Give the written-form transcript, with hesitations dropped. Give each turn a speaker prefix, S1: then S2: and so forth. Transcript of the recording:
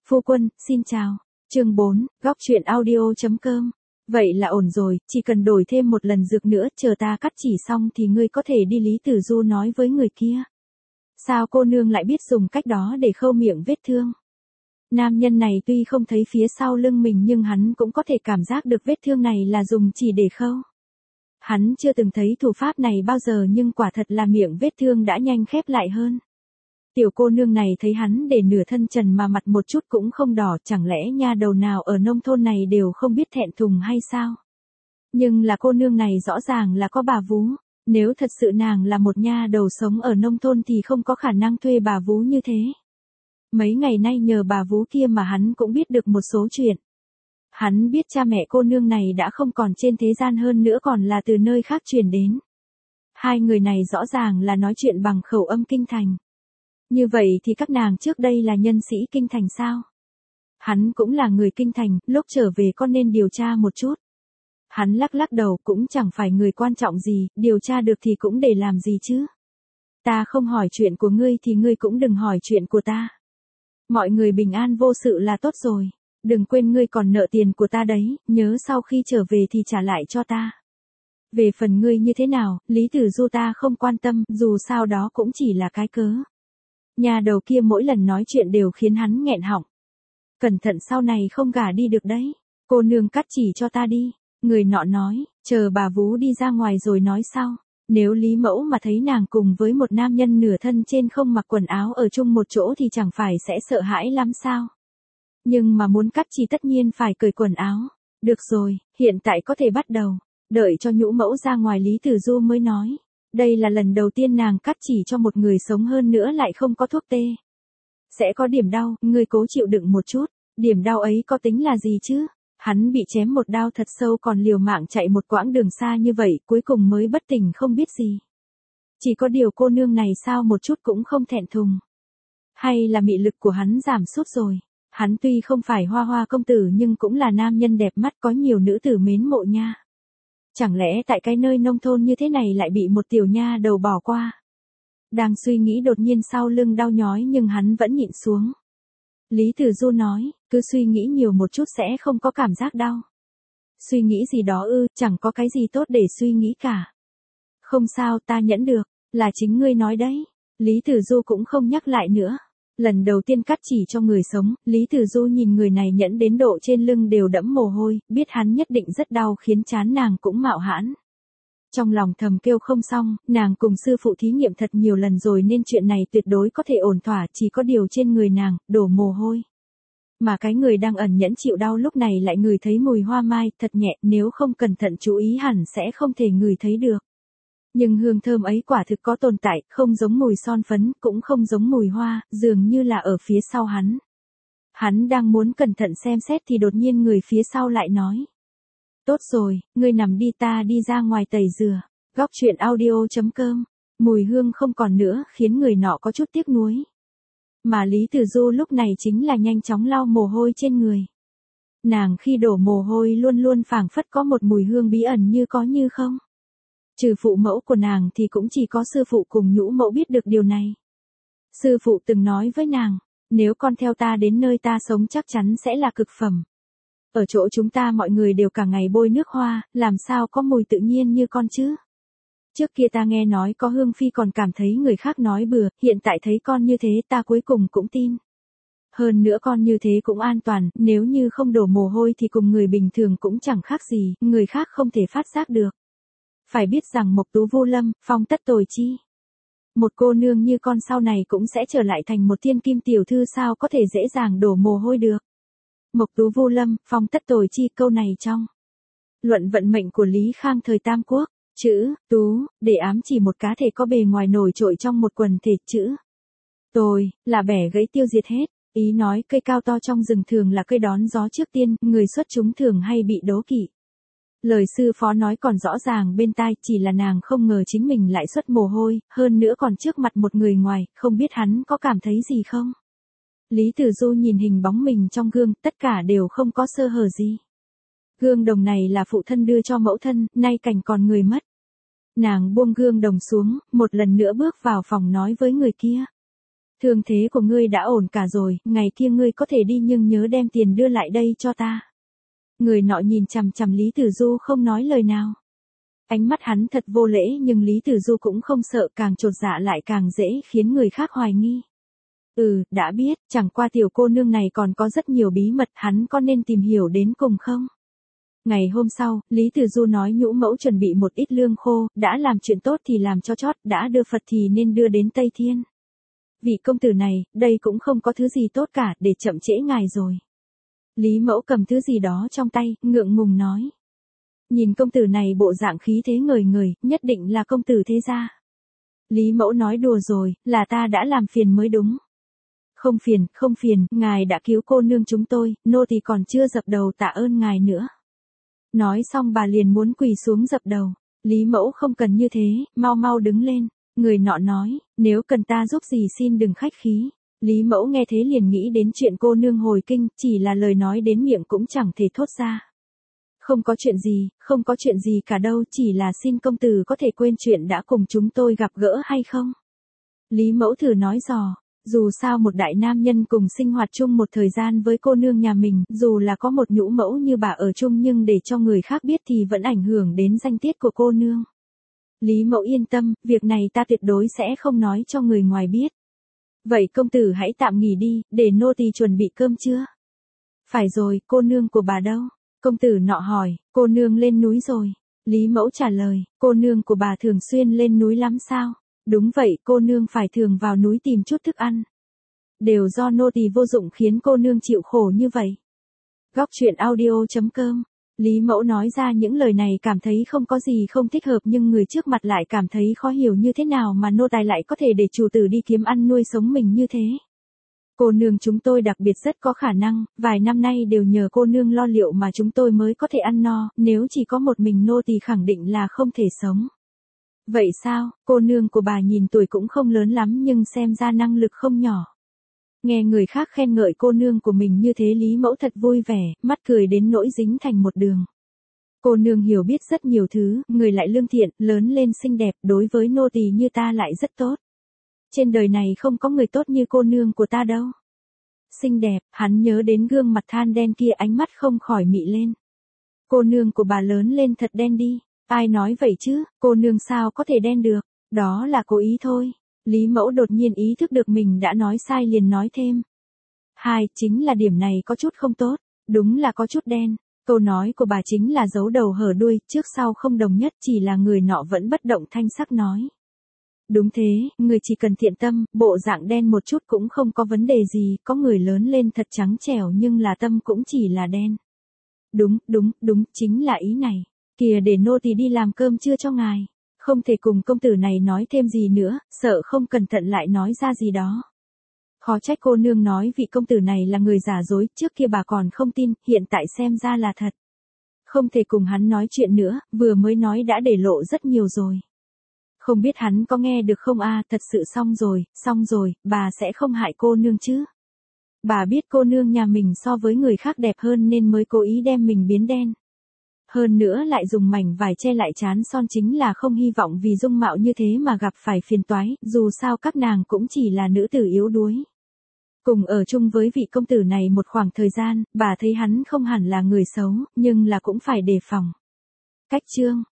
S1: Phu quân, xin chào. Chương 4, góc truyện audio.com. Vậy là ổn rồi, chỉ cần đổi thêm một lần dược nữa, chờ ta cắt chỉ xong thì ngươi có thể đi. Lý Tử Du nói với người kia. Sao cô nương lại biết dùng cách đó để khâu miệng vết thương? Nam nhân này tuy không thấy phía sau lưng mình nhưng hắn cũng có thể cảm giác được vết thương này là dùng chỉ để khâu. Hắn chưa từng thấy thủ pháp này bao giờ nhưng quả thật là miệng vết thương đã nhanh khép lại hơn. Tiểu cô nương này thấy hắn để nửa thân trần mà mặt một chút cũng không đỏ, chẳng lẽ nha đầu nào ở nông thôn này đều không biết thẹn thùng hay sao? Nhưng là cô nương này rõ ràng là có bà vú, nếu thật sự nàng là một nha đầu sống ở nông thôn thì không có khả năng thuê bà vú như thế. Mấy ngày nay nhờ bà vú kia mà hắn cũng biết được một số chuyện. Hắn biết cha mẹ cô nương này đã không còn trên thế gian, hơn nữa còn là từ nơi khác truyền đến. Hai người này rõ ràng là nói chuyện bằng khẩu âm kinh thành. Như vậy thì các nàng trước đây là nhân sĩ kinh thành sao? Hắn cũng là người kinh thành, lúc trở về có nên điều tra một chút. Hắn lắc lắc đầu, cũng chẳng phải người quan trọng gì, điều tra được thì cũng để làm gì chứ. Ta không hỏi chuyện của ngươi thì ngươi cũng đừng hỏi chuyện của ta. Mọi người bình an vô sự là tốt rồi. Đừng quên ngươi còn nợ tiền của ta đấy, nhớ sau khi trở về thì trả lại cho ta. Về phần ngươi như thế nào, Lý Tử Du ta không quan tâm, dù sao đó cũng chỉ là cái cớ. Nhà đầu kia mỗi lần nói chuyện đều khiến hắn nghẹn họng. Cẩn thận sau này không gả đi được đấy. Cô nương cắt chỉ cho ta đi. Người nọ nói, chờ bà vú đi ra ngoài rồi nói sau. Nếu Lý Mẫu mà thấy nàng cùng với một nam nhân nửa thân trên không mặc quần áo ở chung một chỗ thì chẳng phải sẽ sợ hãi lắm sao? Nhưng mà muốn cắt chỉ tất nhiên phải cởi quần áo. Được rồi, hiện tại có thể bắt đầu. Đợi cho Nhũ Mẫu ra ngoài Lý Tử Du mới nói. Đây là lần đầu tiên nàng cắt chỉ cho một người sống, hơn nữa lại không có thuốc tê. Sẽ có điểm đau, ngươi cố chịu đựng một chút. Điểm đau ấy có tính là gì chứ? Hắn bị chém một đao thật sâu còn liều mạng chạy một quãng đường xa như vậy, cuối cùng mới bất tỉnh không biết gì. Chỉ có điều cô nương này sao một chút cũng không thẹn thùng. Hay là mị lực của hắn giảm sút rồi. Hắn tuy không phải hoa hoa công tử nhưng cũng là nam nhân đẹp mắt, có nhiều nữ tử mến mộ nha. Chẳng lẽ tại cái nơi nông thôn như thế này lại bị một tiểu nha đầu bỏ qua? Đang suy nghĩ đột nhiên sau lưng đau nhói nhưng hắn vẫn nhịn xuống. Lý Tử Du nói, cứ suy nghĩ nhiều một chút sẽ không có cảm giác đau. Suy nghĩ gì đó ư, chẳng có cái gì tốt để suy nghĩ cả. Không sao, ta nhẫn được, là chính ngươi nói đấy. Lý Tử Du cũng không nhắc lại nữa. Lần đầu tiên cắt chỉ cho người sống, Lý Tử Du nhìn người này nhẫn đến độ trên lưng đều đẫm mồ hôi, biết hắn nhất định rất đau khiến trán nàng cũng mạo hãn. Trong lòng thầm kêu không xong, nàng cùng sư phụ thí nghiệm thật nhiều lần rồi nên chuyện này tuyệt đối có thể ổn thỏa, chỉ có điều trên người nàng, đổ mồ hôi. Mà cái người đang ẩn nhẫn chịu đau lúc này lại ngửi thấy mùi hoa mai, thật nhẹ, nếu không cẩn thận chú ý hẳn sẽ không thể ngửi thấy được. Nhưng hương thơm ấy quả thực có tồn tại, không giống mùi son phấn, cũng không giống mùi hoa, dường như là ở phía sau hắn. Hắn đang muốn cẩn thận xem xét thì đột nhiên người phía sau lại nói. Tốt rồi, ngươi nằm đi, ta đi ra ngoài tẩy rửa. Góc truyện audio.com. Mùi hương không còn nữa khiến người nọ có chút tiếc nuối. Mà Lý Tử Du lúc này chính là nhanh chóng lau mồ hôi trên người. Nàng khi đổ mồ hôi luôn luôn phảng phất có một mùi hương bí ẩn như có như không. Trừ phụ mẫu của nàng thì cũng chỉ có sư phụ cùng Nhũ Mẫu biết được điều này. Sư phụ từng nói với nàng, nếu con theo ta đến nơi ta sống chắc chắn sẽ là cực phẩm. Ở chỗ chúng ta mọi người đều cả ngày bôi nước hoa, làm sao có mùi tự nhiên như con chứ? Trước kia ta nghe nói có hương phi còn cảm thấy người khác nói bừa, hiện tại thấy con như thế ta cuối cùng cũng tin. Hơn nữa con như thế cũng an toàn, nếu như không đổ mồ hôi thì cùng người bình thường cũng chẳng khác gì, người khác không thể phát giác được. Phải biết rằng Mộc Tú Vu Lâm, phong tất tồi chi. Một cô nương như con sau này cũng sẽ trở lại thành một thiên kim tiểu thư, sao có thể dễ dàng đổ mồ hôi được. Mộc Tú Vu Lâm, phong tất tồi chi, câu này trong luận vận mệnh của Lý Khang thời Tam Quốc, chữ Tú để ám chỉ một cá thể có bề ngoài nổi trội trong một quần thể, chữ tồi là bẻ gãy tiêu diệt hết. Ý nói cây cao to trong rừng thường là cây đón gió trước tiên, người xuất chúng thường hay bị đố kỵ. Lời sư phó nói còn rõ ràng bên tai, chỉ là nàng không ngờ chính mình lại xuất mồ hôi, hơn nữa còn trước mặt một người ngoài, không biết hắn có cảm thấy gì không. Lý Tử Du nhìn hình bóng mình trong gương, tất cả đều không có sơ hở gì. Gương đồng này là phụ thân đưa cho mẫu thân, nay cảnh còn người mất. Nàng buông gương đồng xuống, một lần nữa bước vào phòng nói với người kia. Thương thế của ngươi đã ổn cả rồi, ngày kia ngươi có thể đi nhưng nhớ đem tiền đưa lại đây cho ta. Người nọ nhìn chằm chằm Lý Tử Du không nói lời nào. Ánh mắt hắn thật vô lễ nhưng Lý Tử Du cũng không sợ, càng chột dạ lại càng dễ khiến người khác hoài nghi. Đã biết, chẳng qua tiểu cô nương này còn có rất nhiều bí mật, hắn có nên tìm hiểu đến cùng không? Ngày hôm sau, Lý Tử Du nói nhũ mẫu chuẩn bị một ít lương khô, đã làm chuyện tốt thì làm cho chót, đã đưa Phật thì nên đưa đến Tây Thiên. Vị công tử này, đây cũng không có thứ gì tốt cả, để chậm trễ ngài rồi. Lý mẫu cầm thứ gì đó trong tay, ngượng ngùng nói. Nhìn công tử này bộ dạng khí thế ngời ngời, nhất định là công tử thế gia. Lý mẫu nói đùa rồi, là ta đã làm phiền mới đúng. Không phiền, ngài đã cứu cô nương chúng tôi, nô tỳ còn chưa dập đầu tạ ơn ngài nữa. Nói xong bà liền muốn quỳ xuống dập đầu. Lý mẫu không cần như thế, mau đứng lên. Người nọ nói, nếu cần ta giúp gì xin đừng khách khí. Lý mẫu nghe thế liền nghĩ đến chuyện cô nương hồi kinh, chỉ là lời nói đến miệng cũng chẳng thể thốt ra. Không có chuyện gì cả đâu, chỉ là xin công tử có thể quên chuyện đã cùng chúng tôi gặp gỡ hay không? Lý mẫu thử nói dò, dù sao một đại nam nhân cùng sinh hoạt chung một thời gian với cô nương nhà mình, dù là có một nhũ mẫu như bà ở chung nhưng để cho người khác biết thì vẫn ảnh hưởng đến danh tiết của cô nương. Lý mẫu yên tâm, việc này ta tuyệt đối sẽ không nói cho người ngoài biết. Vậy công tử hãy tạm nghỉ đi, để nô tỳ chuẩn bị cơm trưa. Phải rồi, cô nương của bà đâu? Công tử nọ hỏi, cô nương lên núi rồi. Lý mẫu trả lời, cô nương của bà thường xuyên lên núi lắm sao? Đúng vậy, cô nương phải thường vào núi tìm chút thức ăn. Đều do nô tỳ vô dụng khiến cô nương chịu khổ như vậy. Góc truyện audio.com. Lý mẫu nói ra những lời này cảm thấy không có gì không thích hợp nhưng người trước mặt lại cảm thấy khó hiểu như thế nào mà nô tài lại có thể để chủ tử đi kiếm ăn nuôi sống mình như thế. Cô nương chúng tôi đặc biệt rất có khả năng, vài năm nay đều nhờ cô nương lo liệu mà chúng tôi mới có thể ăn no, nếu chỉ có một mình nô tỳ khẳng định là không thể sống. Vậy sao, cô nương của bà nhìn tuổi cũng không lớn lắm nhưng xem ra năng lực không nhỏ. Nghe người khác khen ngợi cô nương của mình như thế Lý mẫu thật vui vẻ, mắt cười đến nỗi dính thành một đường. Cô nương hiểu biết rất nhiều thứ, người lại lương thiện, lớn lên xinh đẹp, đối với nô tỳ như ta lại rất tốt. Trên đời này không có người tốt như cô nương của ta đâu. Xinh đẹp, hắn nhớ đến gương mặt than đen kia ánh mắt không khỏi mị lên. Cô nương của bà lớn lên thật đen đi. Ai nói vậy chứ, cô nương sao có thể đen được, đó là cố ý thôi. Lý mẫu đột nhiên ý thức được mình đã nói sai liền nói thêm. Chính là điểm này có chút không tốt, đúng là có chút đen. Câu nói của bà chính là giấu đầu hở đuôi, trước sau không đồng nhất, chỉ là người nọ vẫn bất động thanh sắc nói. Đúng thế, người chỉ cần thiện tâm, bộ dạng đen một chút cũng không có vấn đề gì, có người lớn lên thật trắng trẻo nhưng là tâm cũng chỉ là đen. Đúng, chính là ý này. Kìa để nô tỳ đi làm cơm trưa cho ngài. Không thể cùng công tử này nói thêm gì nữa, sợ không cẩn thận lại nói ra gì đó. Khó trách cô nương nói vị công tử này là người giả dối, trước kia bà còn không tin, hiện tại xem ra là thật. Không thể cùng hắn nói chuyện nữa, vừa mới nói đã để lộ rất nhiều rồi. Không biết hắn có nghe được không thật sự xong rồi, bà sẽ không hại cô nương chứ. Bà biết cô nương nhà mình so với người khác đẹp hơn nên mới cố ý đem mình biến đen. Hơn nữa lại dùng mảnh vải che lại trán son chính là không hy vọng vì dung mạo như thế mà gặp phải phiền toái, dù sao các nàng cũng chỉ là nữ tử yếu đuối. Cùng ở chung với vị công tử này một khoảng thời gian, bà thấy hắn không hẳn là người xấu, nhưng là cũng phải đề phòng. Cách chương